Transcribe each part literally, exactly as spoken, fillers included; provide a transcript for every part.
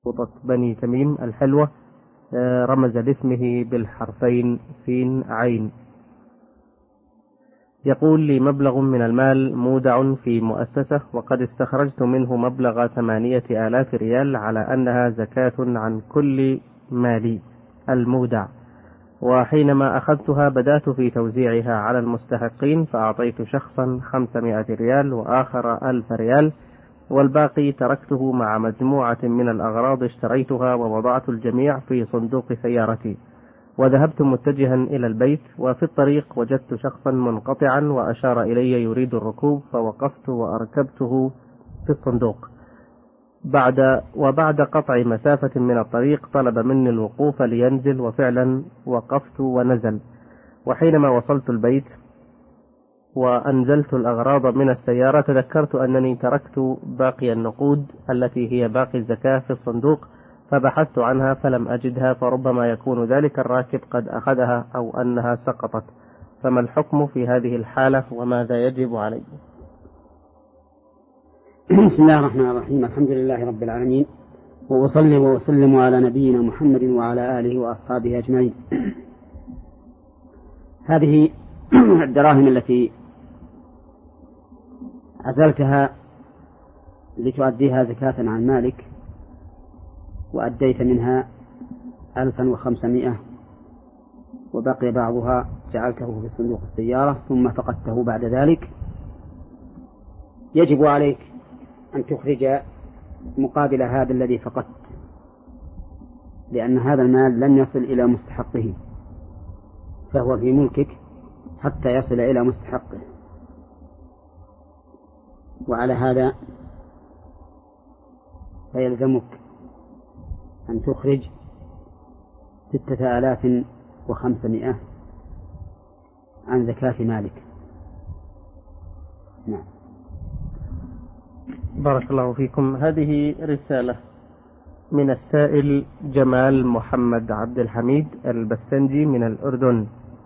بني تميم الحلوة، رمز لاسمه بالحرفين سين عين. يقول لي مبلغ من المال مودع في مؤسسة، وقد استخرجت منه مبلغ ثمانية آلاف ريال على أنها زكاة عن كل مالي المودع، وحينما أخذتها بدأت في توزيعها على المستحقين، فأعطيت شخصا خمسمائة ريال وآخر ألف ريال، والباقي تركته مع مجموعة من الأغراض اشتريتها ووضعت الجميع في صندوق سيارتي، وذهبت متجها إلى البيت، وفي الطريق وجدت شخصا منقطعا وأشار إلي يريد الركوب، فوقفت وأركبته في الصندوق. بعد وبعد قطع مسافة من الطريق طلب مني الوقوف لينزل، وفعلا وقفت ونزل. وحينما وصلت البيت وأنزلت الأغراض من السيارة تذكرت أنني تركت باقي النقود التي هي باقي الزكاة في الصندوق، فبحثت عنها فلم أجدها، فربما يكون ذلك الراكب قد أخذها أو أنها سقطت، فما الحكم في هذه الحالة وماذا يجب علي؟ بسم الله الرحمن الرحيم. الحمد لله رب العالمين، وأصلي وأسلم على نبينا محمد وعلى آله وأصحابه أجمعين. هذه الدراهم التي أزلتها لتؤديها زكاة عن مالك، وأديت منها ألفا وخمسمائة، وبقي بعضها جعلته في صندوق السيارة ثم فقدته بعد ذلك، يجب عليك أن تخرج مقابل هذا الذي فقدت، لأن هذا المال لن يصل إلى مستحقه، فهو في ملكك حتى يصل إلى مستحقه. وعلى هذا فيلزمك أن تخرج ستة آلاف وخمسمائة عن زكاة مالك. نعم. بارك الله فيكم. هذه رسالة من السائل جمال محمد عبد الحميد البستنجي من الأردن.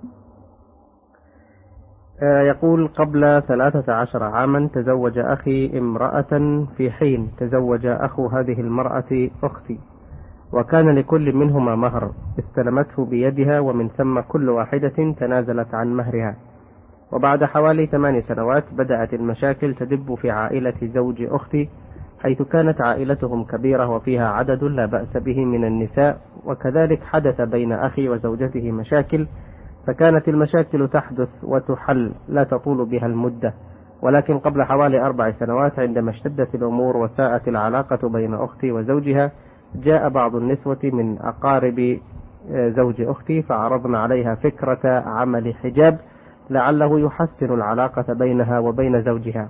يقول: قبل ثلاثة عشر عاما تزوج أخي امرأة، في حين تزوج أخو هذه المرأة أختي، وكان لكل منهما مهر استلمته بيدها، ومن ثم كل واحدة تنازلت عن مهرها. وبعد حوالي ثمان سنوات بدأت المشاكل تدب في عائلة زوج أختي، حيث كانت عائلتهم كبيرة وفيها عدد لا بأس به من النساء، وكذلك حدث بين أخي وزوجته مشاكل، فكانت المشاكل تحدث وتحل لا تطول بها المدة. ولكن قبل حوالي أربع سنوات عندما اشتدت الأمور وساءت العلاقة بين أختي وزوجها، جاء بعض النسوة من أقارب زوج أختي فعرضنا عليها فكرة عمل حجاب لعله يحسن العلاقة بينها وبين زوجها،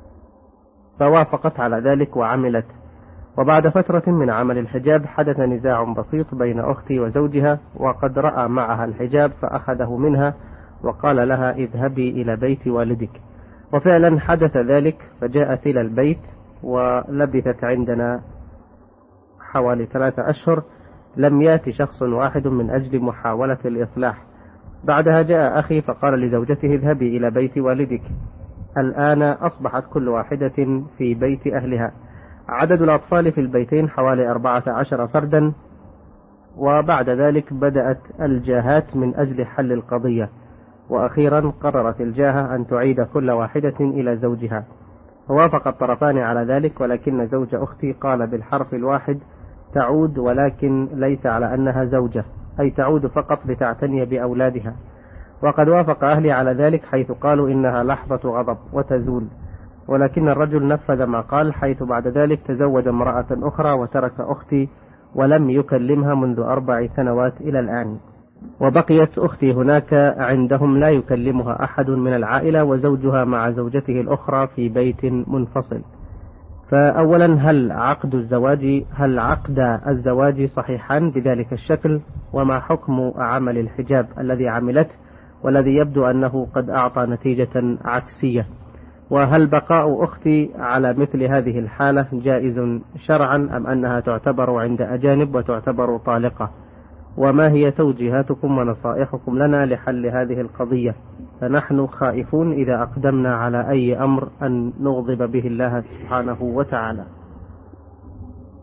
فوافقت على ذلك وعملت. وبعد فترة من عمل الحجاب حدث نزاع بسيط بين أختي وزوجها، وقد رأى معها الحجاب فأخذه منها وقال لها: اذهبي إلى بيت والدك. وفعلا حدث ذلك، فجاءت إلى البيت ولبثت عندنا حوالي ثلاثة أشهر، لم يأتي شخص واحد من أجل محاولة الإصلاح. بعدها جاء أخي فقال لزوجته: اذهبي إلى بيت والدك. الآن أصبحت كل واحدة في بيت أهلها. عدد الأطفال في البيتين حوالي أربعة عشر فردا. وبعد ذلك بدأت الجاهات من أجل حل القضية، وأخيرا قررت الجاهة أن تعيد كل واحدة إلى زوجها، فوافق الطرفان على ذلك، ولكن زوج أختي قال بالحرف الواحد: تعود، ولكن ليس على أنها زوجة، أي تعود فقط لتعتني بأولادها. وقد وافق أهلي على ذلك، حيث قالوا إنها لحظة غضب وتزول، ولكن الرجل نفذ ما قال، حيث بعد ذلك تزوج امرأة أخرى وترك أختي ولم يكلمها منذ أربع سنوات إلى الآن. وبقيت أختي هناك عندهم لا يكلمها أحد من العائلة، وزوجها مع زوجته الأخرى في بيت منفصل. فأولا، هل عقد الزواج هل عقد الزواج صحيحان بذلك الشكل؟ وما حكم عمل الحجاب الذي عملته والذي يبدو أنه قد أعطى نتيجة عكسية؟ وهل بقاء أختي على مثل هذه الحالة جائز شرعا، أم أنها تعتبر عند أجانب وتعتبر طالقة؟ وما هي توجيهاتكم ونصائحكم لنا لحل هذه القضية؟ فنحن خائفون إذا أقدمنا على أي أمر أن نغضب به الله سبحانه وتعالى.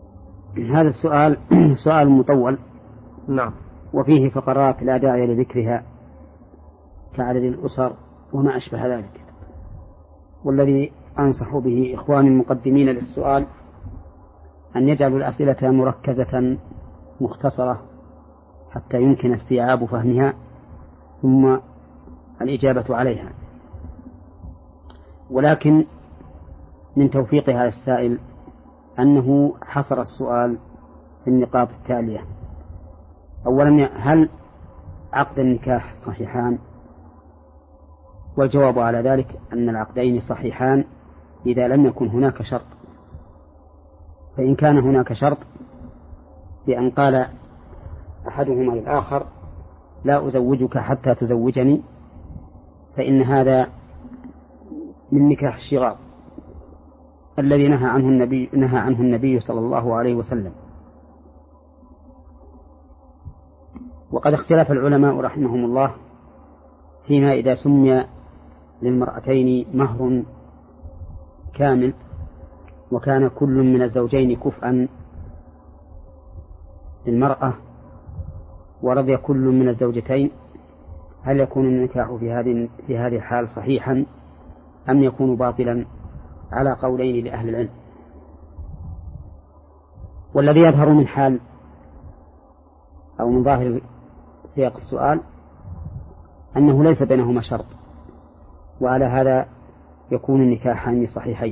هذا السؤال سؤال مطول. نعم. وفيه فقرات لا داعي لذكرها كعدد الأسر وما أشبه ذلك. والذي أنصح به إخواني المقدمين للسؤال أن يجعلوا الأسئلة مركزة مختصرة حتى يمكن استيعاب فهمها ثم الإجابة عليها. ولكن من توفيق هذا السائل أنه حصر السؤال في النقاط التالية: أولا، هل عقد النكاح صحيحان؟ والجواب على ذلك أن العقدين صحيحان إذا لم يكن هناك شرط. فإن كان هناك شرط بأن قال أحدهما للآخر لا أزوجك حتى تزوجني، فإن هذا من نكاح الشغار الذي نهى عنه النبي نهى عنه النبي صلى الله عليه وسلم. وقد اختلف العلماء رحمهم الله فيما إذا سمي للمرأتين مهر كامل وكان كل من الزوجين كفءا للمرأة ورضي كل من الزوجتين، هل يكون النكاح في هذه في هذه الحال صحيحا أم يكون باطلا؟ على قولين لأهل العلم. والذي يظهر من حال أو من ظاهر سياق السؤال أنه ليس بينهما شرط، وعلى هذا يكون النكاحان صحيحين.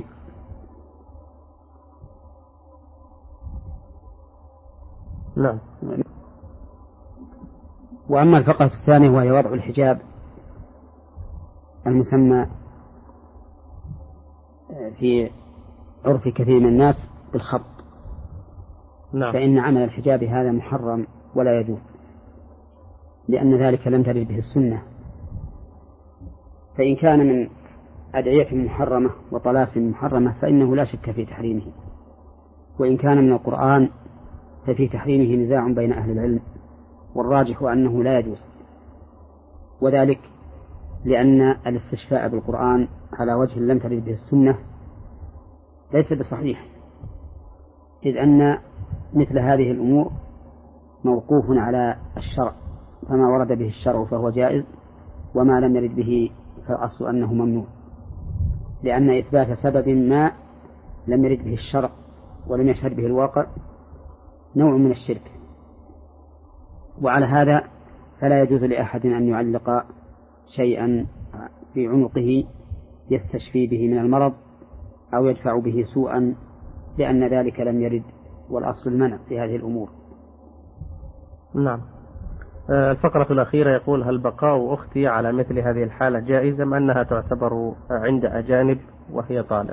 نعم. وأما الفقرة الثانية وهي وضع الحجاب المسمى في عرف كثير من الناس بالخط، نعم. فإن عمل الحجاب هذا محرم ولا يجوز، لأن ذلك لم ترد به السنة. فإن كان من أدعية محرمة وطلاسم محرمة فإنه لا شك في تحريمه، وإن كان من القرآن ففي تحريمه نزاع بين أهل العلم، والراجح أنه لا يجوز، وذلك لأن الاستشفاء بالقرآن على وجه لم ترد به السنة ليس بصحيح، إذ أن مثل هذه الأمور موقوف على الشرع، فما ورد به الشرع فهو جائز، وما لم يرد به فالأصل أنه ممنوع، لأن إثبات سبب ما لم يرد به الشرع ولم يشهد به الواقع نوع من الشرك. وعلى هذا فلا يجوز لأحد أن يعلق شيئا في عنقه يستشفي به من المرض أو يدفع به سوءا، لأن ذلك لم يرد، والأصل المنع في هذه الأمور. نعم. الفقرة الأخيرة يقول: هل بقاء أختي على مثل هذه الحالة جائزة أم أنها تعتبر عند أجانب وهي طالق؟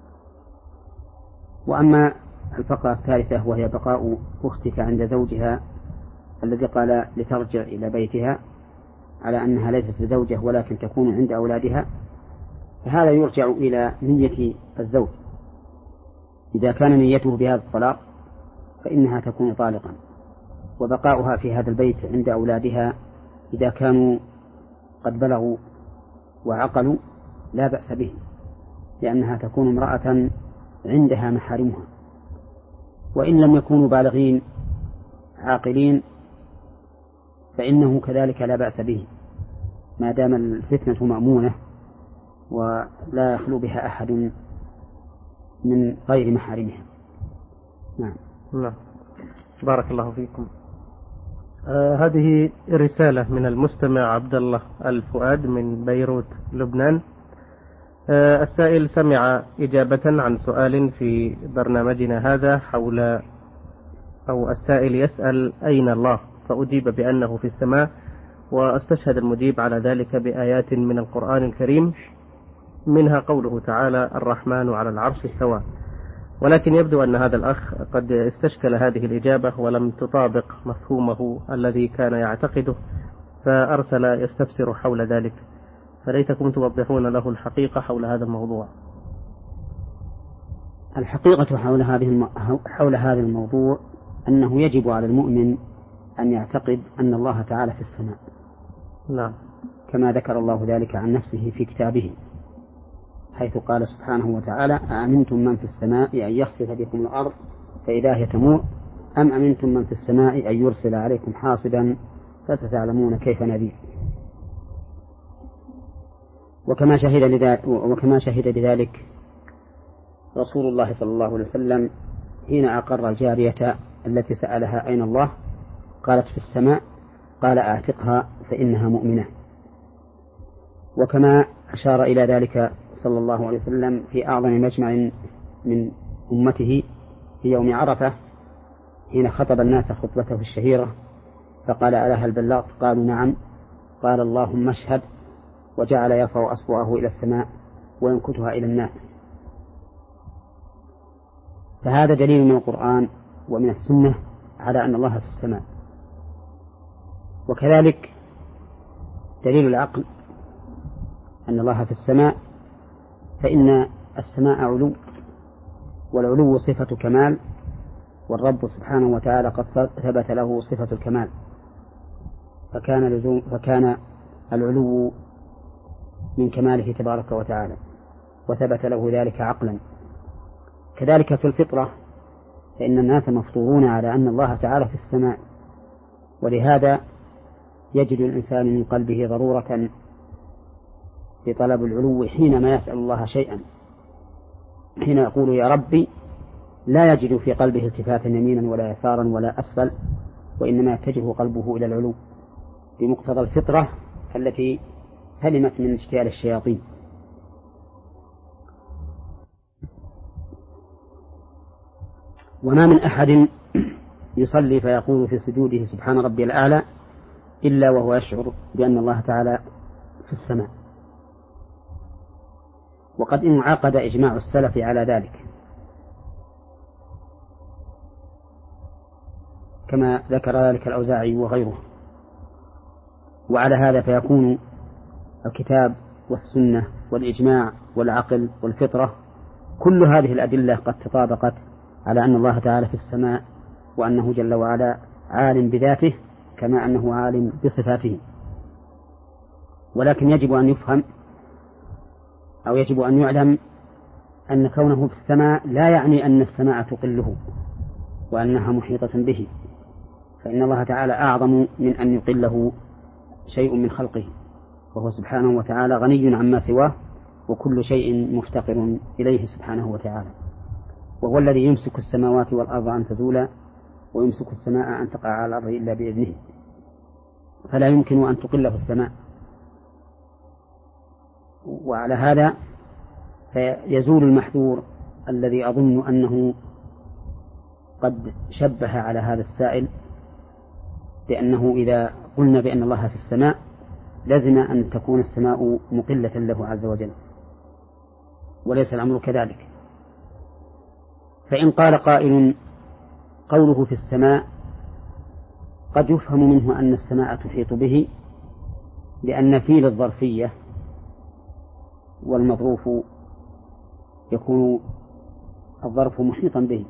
وأما الفقرة الثالثة وهي بقاء أختك عند زوجها الذي قال لترجع إلى بيتها على أنها ليست زوجة ولكن تكون عند أولادها، فهذا يرجع إلى نية الزوج. إذا كان نيته بهذا الطلاق فإنها تكون طالقا، وبقاؤها في هذا البيت عند أولادها إذا كانوا قد بلغوا وعقلوا لا بأس به، لأنها تكون امرأة عندها محارمها. وإن لم يكونوا بالغين عاقلين فإنه كذلك لا بأس به، ما دام الفتنة مأمونة ولا يخلو بها أحد من غير محارمها. نعم. نعم. بارك الله فيكم. آه هذه رسالة من المستمع عبد الله الفؤاد من بيروت لبنان. آه السائل سمع إجابة عن سؤال في برنامجنا هذا حول، أو السائل يسأل: أين الله؟ فأجيب بأنه في السماء، واستشهد المجيب على ذلك بآيات من القرآن الكريم منها قوله تعالى: الرحمن على العرش استوى. ولكن يبدو أن هذا الأخ قد استشكل هذه الإجابة ولم تطابق مفهومه الذي كان يعتقده، فأرسل يستفسر حول ذلك، فليتكم توضحون له الحقيقة حول هذا الموضوع. الحقيقة حول هذه حول هذا الموضوع أنه يجب على المؤمن أن يعتقد أن الله تعالى في السماء. نعم. كما ذكر الله ذلك عن نفسه في كتابه، حيث قال سبحانه وتعالى: أأمنتم من في السماء أن يخسف بكم الأرض فإذا هي تمور أم أمنتم من في السماء أن يرسل عليكم حاصبا فستعلمون كيف نذير. وكما شهد لذلك وكما شهد بذلك رسول الله صلى الله عليه وسلم حين أقر الجارية التي سألها أين الله قالت في السماء، قال أعتقها فإنها مؤمنة. وكما أشار إلى ذلك صلى الله عليه وسلم في أعظم مجمع من أمته في يوم عرفة حين خطب الناس خطبته الشهيرة فقال ألا هل بلغت؟ قالوا نعم. قال اللهم اشهد، وجعل يرفع أصبعه إلى السماء وينكتها إلى الناس. فهذا دليل من القرآن ومن السنة على أن الله في السماء. وكذلك دليل العقل أن الله في السماء، فإن السماء علو، والعلو صفة كمال، والرب سبحانه وتعالى قد ثبت له صفة الكمال، فكان, لزوم فكان العلو من كماله تبارك وتعالى، وثبت له ذلك عقلا. كذلك في الفطرة، فإن الناس مفطورون على أن الله تعالى في السماء، ولهذا يجد الإنسان من قلبه ضرورة في طلب العلو حينما يسأل الله شيئا. حين يقول يا ربي لا يجد في قلبه التفاتا يمينا ولا يسارا ولا أسفل، وإنما يتجه قلبه إلى العلو بمقتضى الفطرة التي سلمت من اجتيال الشياطين. وما من أحد يصلي فيقول في سجوده سبحان ربي الأعلى إلا وهو يشعر بأن الله تعالى في السماء. وقد انعقد إجماع السلف على ذلك، كما ذكر ذلك الأوزاعي وغيره. وعلى هذا فيكون الكتاب والسنة والإجماع والعقل والفطرة كل هذه الأدلة قد تطابقت على أن الله تعالى في السماء، وأنه جل وعلا عالم بذاته كما أنه عالم بصفاته. ولكن يجب أن يفهم أو يجب أن يعلم أن كونه في السماء لا يعني أن السماء تقله وأنها محيطة به، فإن الله تعالى أعظم من أن يقله شيء من خلقه، وهو سبحانه وتعالى غني عما سواه، وكل شيء مفتقر إليه سبحانه وتعالى. وهو الذي يمسك السماوات والأرض أن تزولا، ويمسك السماء أن تقع على الأرض إلا بإذنه، فلا يمكن أن تقله السماء. وعلى هذا فيزول المحذور الذي أظن أنه قد شبه على هذا السائل بأنه إذا قلنا بأن الله في السماء لازم أن تكون السماء مقلة له عز وجل، وليس الأمر كذلك. فإن قال قائل قوله في السماء قد يفهم منه أن السماء تحيط به، لأن فيه للظرفية والمظروف يكون الظرف محيطا به.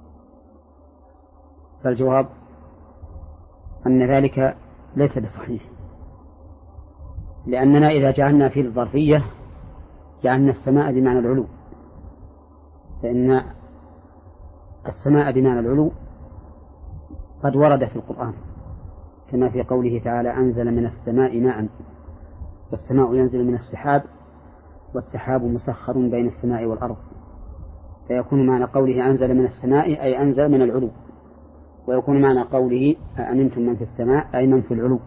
فالجواب أن ذلك ليس بصحيح، لأننا إذا جعلنا فيه الظرفية جعلنا السماء بمعنى العلو، فإن السماء بمعنى العلو قد ورد في القرآن، كما في قوله تعالى أنزل من السماء ماء، والسماء ينزل من السحاب، والسحاب مسخر بين السماء والأرض، فيكون معنى قوله أنزل من السماء أي أنزل من العلو، ويكون معنى قوله أأمنتم من في السماء أي من في العلو.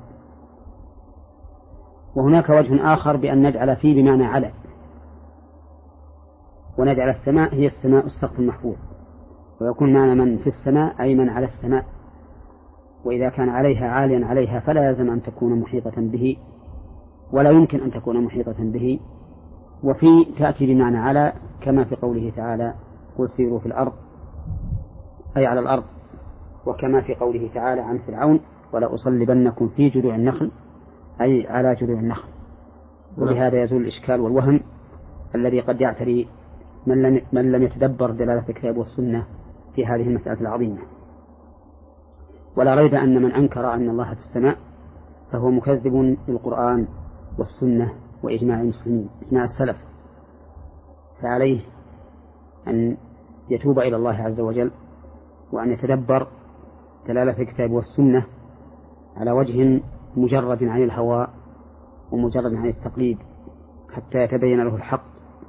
وهناك وجه آخر بأن نجعل فيه بمعنى على، ونجعل السماء هي السماء السقف المحفوظ، ويكون معنى من في السماء أي من على السماء، وإذا كان عليها عاليا عليها فلا يلزم أن تكون محيطة به، ولا يمكن أن تكون محيطة به. وفي تأتي بمعنى على كما في قوله تعالى قل سيروا في الأرض أي على الأرض، وكما في قوله تعالى عن فرعون ولا أصلبنكم في جذوع النخل أي على جذوع النخل. وبهذا يزول الإشكال والوهم الذي قد يعتري من لم, من لم يتدبر دلالة الكتاب والسنة في هذه المسألة العظيمة. ولا ريب أن من أنكر أن الله في السماء فهو مكذب للقرآن والسنة وإجماع المسلمين، إجماع السلف، فعليه أن يتوب إلى الله عز وجل، وأن يتدبر دلالة الكتاب والسنة على وجه مجرد عن الهوى ومجرد عن التقليد حتى يتبين له الحق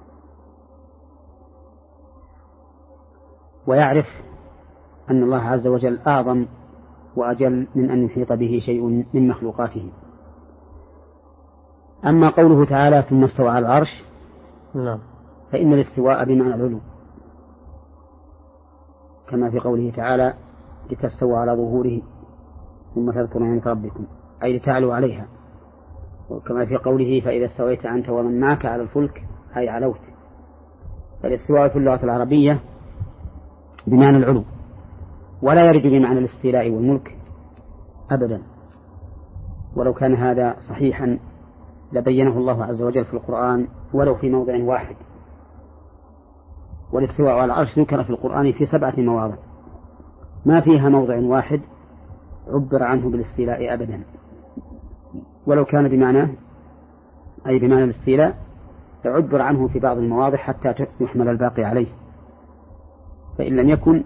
ويعرف أن الله عز وجل أعظم وأجل من أن يحيط به شيء من مخلوقاته. أما قوله تعالى ثم استوى على العرش نعم. فإن الاستواء بمعنى العلو كما في قوله تعالى لتستوى على ظهوره ثم تذكروا نعمة ربكم أي لتعلوا عليها، وكما في قوله فإذا استويت أنت ومن معك على الفلك أي علوت. فالاستواء في اللغة العربية بمعنى العلو ولا يرد بمعنى الاستيلاء والملك أبدا، ولو كان هذا صحيحا لبينه الله عز وجل في القرآن ولو في موضع واحد. والاستواء على العرش ذكر في القرآن في سبعة مواضع ما فيها موضع واحد عبر عنه بالاستيلاء أبدا، ولو كان بمعنى أي بمعنى الاستيلاء عبر عنه في بعض المواضع حتى يحمل الباقي عليه، فإن لم يكن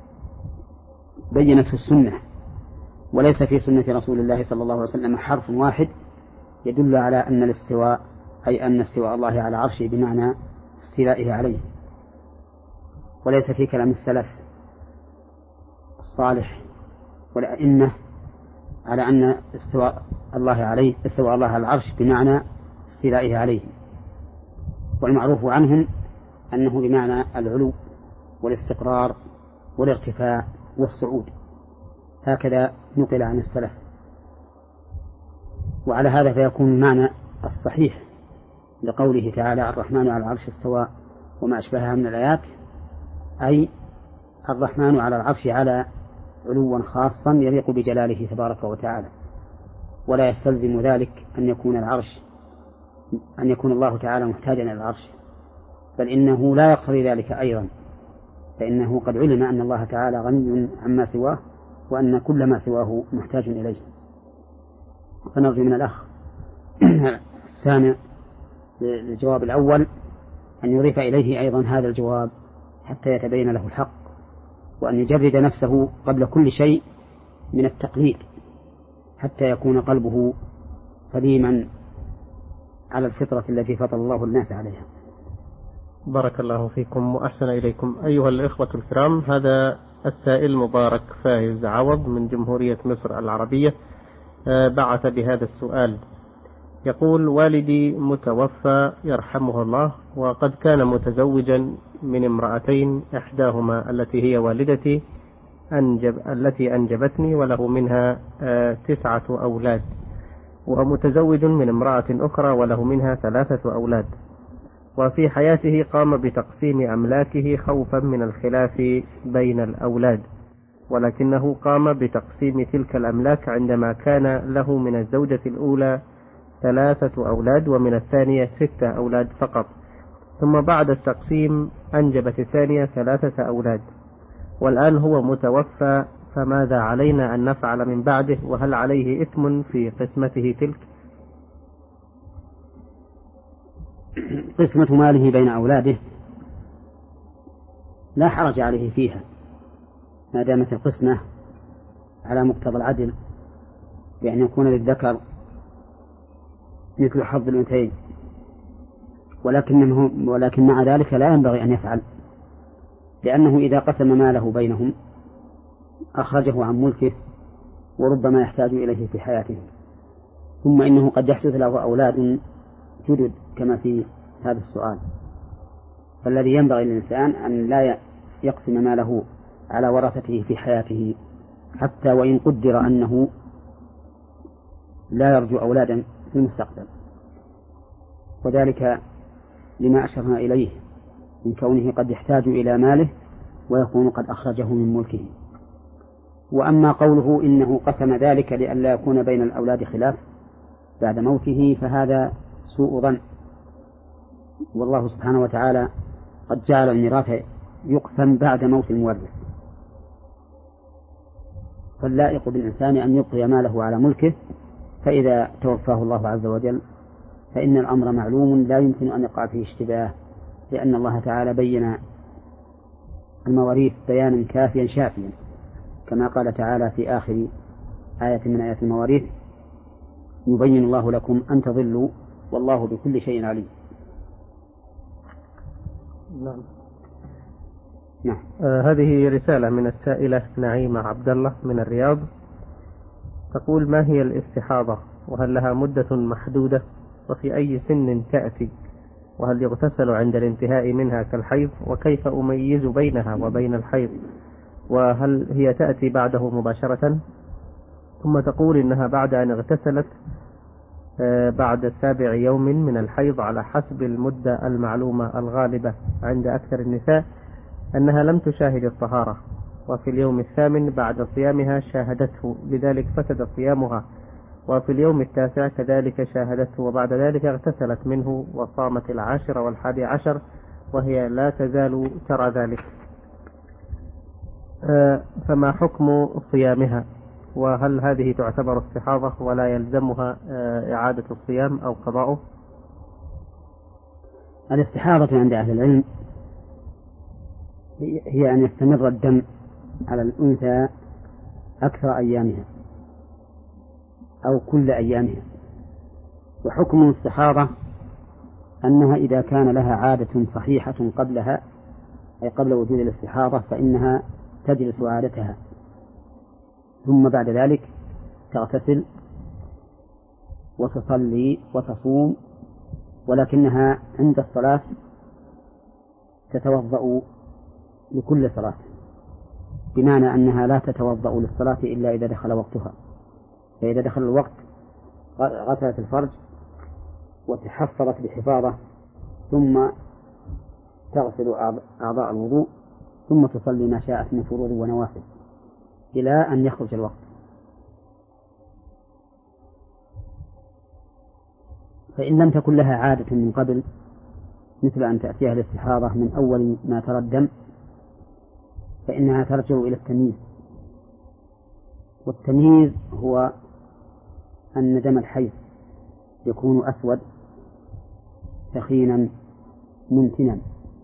بينته السنة. وليس في سنة رسول الله صلى الله عليه وسلم حرف واحد يدل على أن الاستواء أي أن استواء الله على عرشه بمعنى استيلائه عليه، وليس في كلام السلف الصالح والأئمة على أن استواء الله عليه استواء الله على العرش بمعنى استيلائه عليه، والمعروف عنهم أنه بمعنى العلو والاستقرار والارتفاع والصعود، هكذا نقل عن السلف. وعلى هذا فيكون المعنى الصحيح لقوله تعالى الرحمن على العرش استوى وما أشبهها من الآيات، أي الرحمن على العرش على علوا خاصا يليق بجلاله تبارك وتعالى، ولا يستلزم ذلك أن يكون العرش أن يكون الله تعالى محتاجا إلى العرش، بل إنه لا يقتضي ذلك أيضا، فإنه قد علم أن الله تعالى غني عما سواه وأن كل ما سواه محتاج إليه. فنرجو من الأخ السامع للجواب الأول أن يضيف إليه أيضا هذا الجواب حتى يتبين له الحق، وأن يجرد نفسه قبل كل شيء من التقليد حتى يكون قلبه سليما على الفطرة التي فطر الله الناس عليها. بارك الله فيكم وأحسن إليكم. أيها الإخوة الكرام، هذا السائل مبارك فايز عوض من جمهورية مصر العربية بعث بهذا السؤال، يقول: والدي متوفى يرحمه الله، وقد كان متزوجا من امرأتين، إحداهما التي هي والدتي أنجب التي أنجبتني وله منها تسعة أولاد، ومتزوج من امرأة أخرى وله منها ثلاثة أولاد. وفي حياته قام بتقسيم أملاكه خوفا من الخلاف بين الأولاد، ولكنه قام بتقسيم تلك الأملاك عندما كان له من الزوجة الأولى ثلاثة أولاد ومن الثانية ستة أولاد فقط، ثم بعد التقسيم أنجبت الثانية ثلاثة أولاد، والآن هو متوفى، فماذا علينا أن نفعل من بعده؟ وهل عليه إثم في قسمته تلك؟ قسمة ماله بين أولاده لا حرج عليه فيها ما دامت القسمة على مقتضى العدل، بأن يكون للذكر مثل حظ الأنثيين، ولكنه ولكن مع ذلك لا ينبغي أن يفعل، لأنه إذا قسم ماله بينهم أخرجه عن ملكه وربما يحتاج إليه في حياته، ثم إنه قد يحدث له أولاد جدد كما في هذا السؤال. فالذي ينبغي للإنسان أن لا يقسم ماله على ورثته في حياته، حتى وإن قدر أنه لا يرجو أولادا في المستقبل، وذلك لما أشرنا إليه من كونه قد يحتاج إلى ماله ويكون قد أخرجه من ملكه. وأما قوله إنه قسم ذلك لئلا يكون بين الأولاد خلاف بعد موته فهذا سوء ظن، والله سبحانه وتعالى قد جعل الميراث يقسم بعد موت المورث، فاللائق بالإنسان أن يبقي ماله على ملكه، فإذا توفاه الله عز وجل فإن الأمر معلوم لا يمكن أن يقع فيه اشتباه، لأن الله تعالى بين المواريث بيانا كافيا شافيا، كما قال تعالى في آخر آية من آيات المواريث: يبين الله لكم أن تضلوا والله بكل شيء عليم. نعم. نعم. آه هذه رسالة من السائلة نعيمة عبد الله من الرياض، تقول: ما هي الاستحاضة؟ وهل لها مدة محدودة؟ وفي أي سن تأتي؟ وهل يغتسل عند الانتهاء منها كالحيض؟ وكيف أميز بينها وبين الحيض؟ وهل هي تأتي بعده مباشرة؟ ثم تقول إنها بعد أن اغتسلت بعد سابع يوم من الحيض على حسب المدة المعلومة الغالبة عند أكثر النساء أنها لم تشاهد الطهارة، وفي اليوم الثامن بعد صيامها شاهدته، لذلك فسد صيامها، وفي اليوم التاسع كذلك شاهدته، وبعد ذلك اغتسلت منه وصامت العاشر والحادي عشر وهي لا تزال ترى ذلك، فما حكم صيامها؟ وهل هذه تعتبر استحاضة ولا يلزمها إعادة الصيام أو قضاؤه؟ الاستحاضة عند أهل العلم هي أن يستمر الدم على الأنثى أكثر أيامها أو كل أيامها. وحكم الاستحاضة أنها إذا كان لها عادة صحيحة قبلها، أي قبل وجود الاستحاضة، فإنها تجلس عادتها، ثم بعد ذلك تغتسل وتصلي وتصوم، ولكنها عند الصلاة تتوضأ لكل صلاة، بمعنى أنها لا تتوضأ للصلاة إلا إذا دخل وقتها. فإذا دخل الوقت غسلت الفرج وتحفظت بحفاظة، ثم تغسل أعضاء الوضوء، ثم تصلي ما شاءت من فروض ونوافل إلى أن يخرج الوقت. فإن لم تكن لها عادة من قبل، مثل أن تأتيها الاستحاضة من أول ما ترى الدم، فإنها ترجع إلى التمييز. والتمييز هو أن دم الحيض يكون أسود ثخينا منتنا،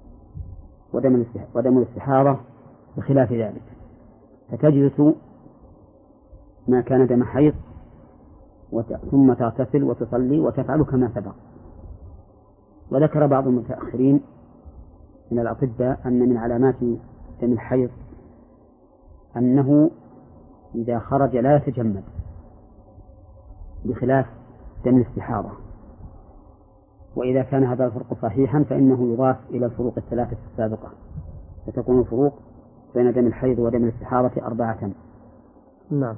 ودم الاستحاضة بخلاف ذلك، فتجلس ما كان دم حيض ثم تغتسل وتصلي وتفعل كما سبق. وذكر بعض المتأخرين من الأطباء أن من علامات دم الحيض أنه إذا خرج لا يتجمد، بخلاف دم الاستحاضة. وإذا كان هذا الفرق صحيحا فإنه يضاف إلى الفروق الثلاثة السابقة، فتكون الفروق بين دم الحيض ودم الاستحاضة أربعة. نعم.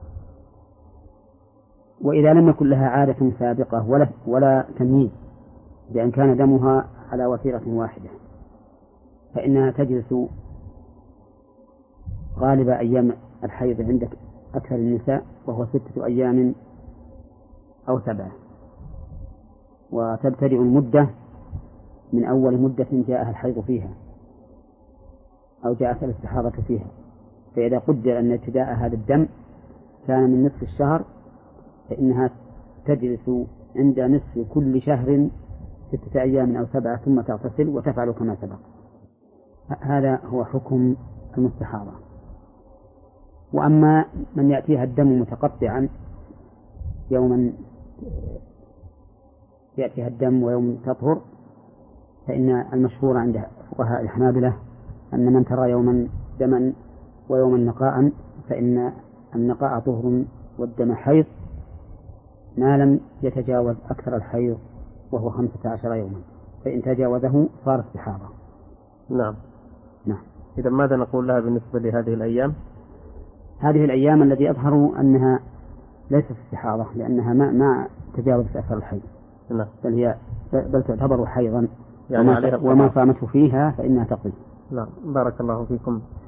وإذا لم يكن لها عادة سابقة ولا, ولا تمييز بأن كان دمها على وتيرة واحدة، فإنها تجلس غالب أيام الحيض عند أكثر النساء، وهو ستة أيام أو سبعة، وتبتدئ المدة من أول مدة جاءها الحيض فيها أو جاءت الاستحاضة فيها. فإذا قدر أن ابتداء هذا الدم كان من نصف الشهر، فإنها تجلس عند نصف كل شهر ستة أيام أو سبعة، ثم تغتسل وتفعل كما سبق. هذا هو حكم المستحاضة. وأما من يأتيها الدم متقطعا، يوما يأتيها الدم ويوم تطهر، فإن المشهور عند فقهاء الحنابلة أن من ترى يوما دما ويوما نقاء فإن النقاء طهر والدم حيض، ما لم يتجاوز أكثر الحيض وهو خمسة عشر يوما، فإن تجاوزه صار استحاضة. نعم. نعم. إذا ماذا نقول لها بالنسبة لهذه الأيام؟ هذه الأيام الذي أظهر أنها ليست استحاضة، لأنها ما ما تجاوزت أثر الحيض. نعم. بل هي بل تعتبر حيضا، يعني وما, وما صامته فيها فإنها تقضي. نعم. بارك الله فيكم.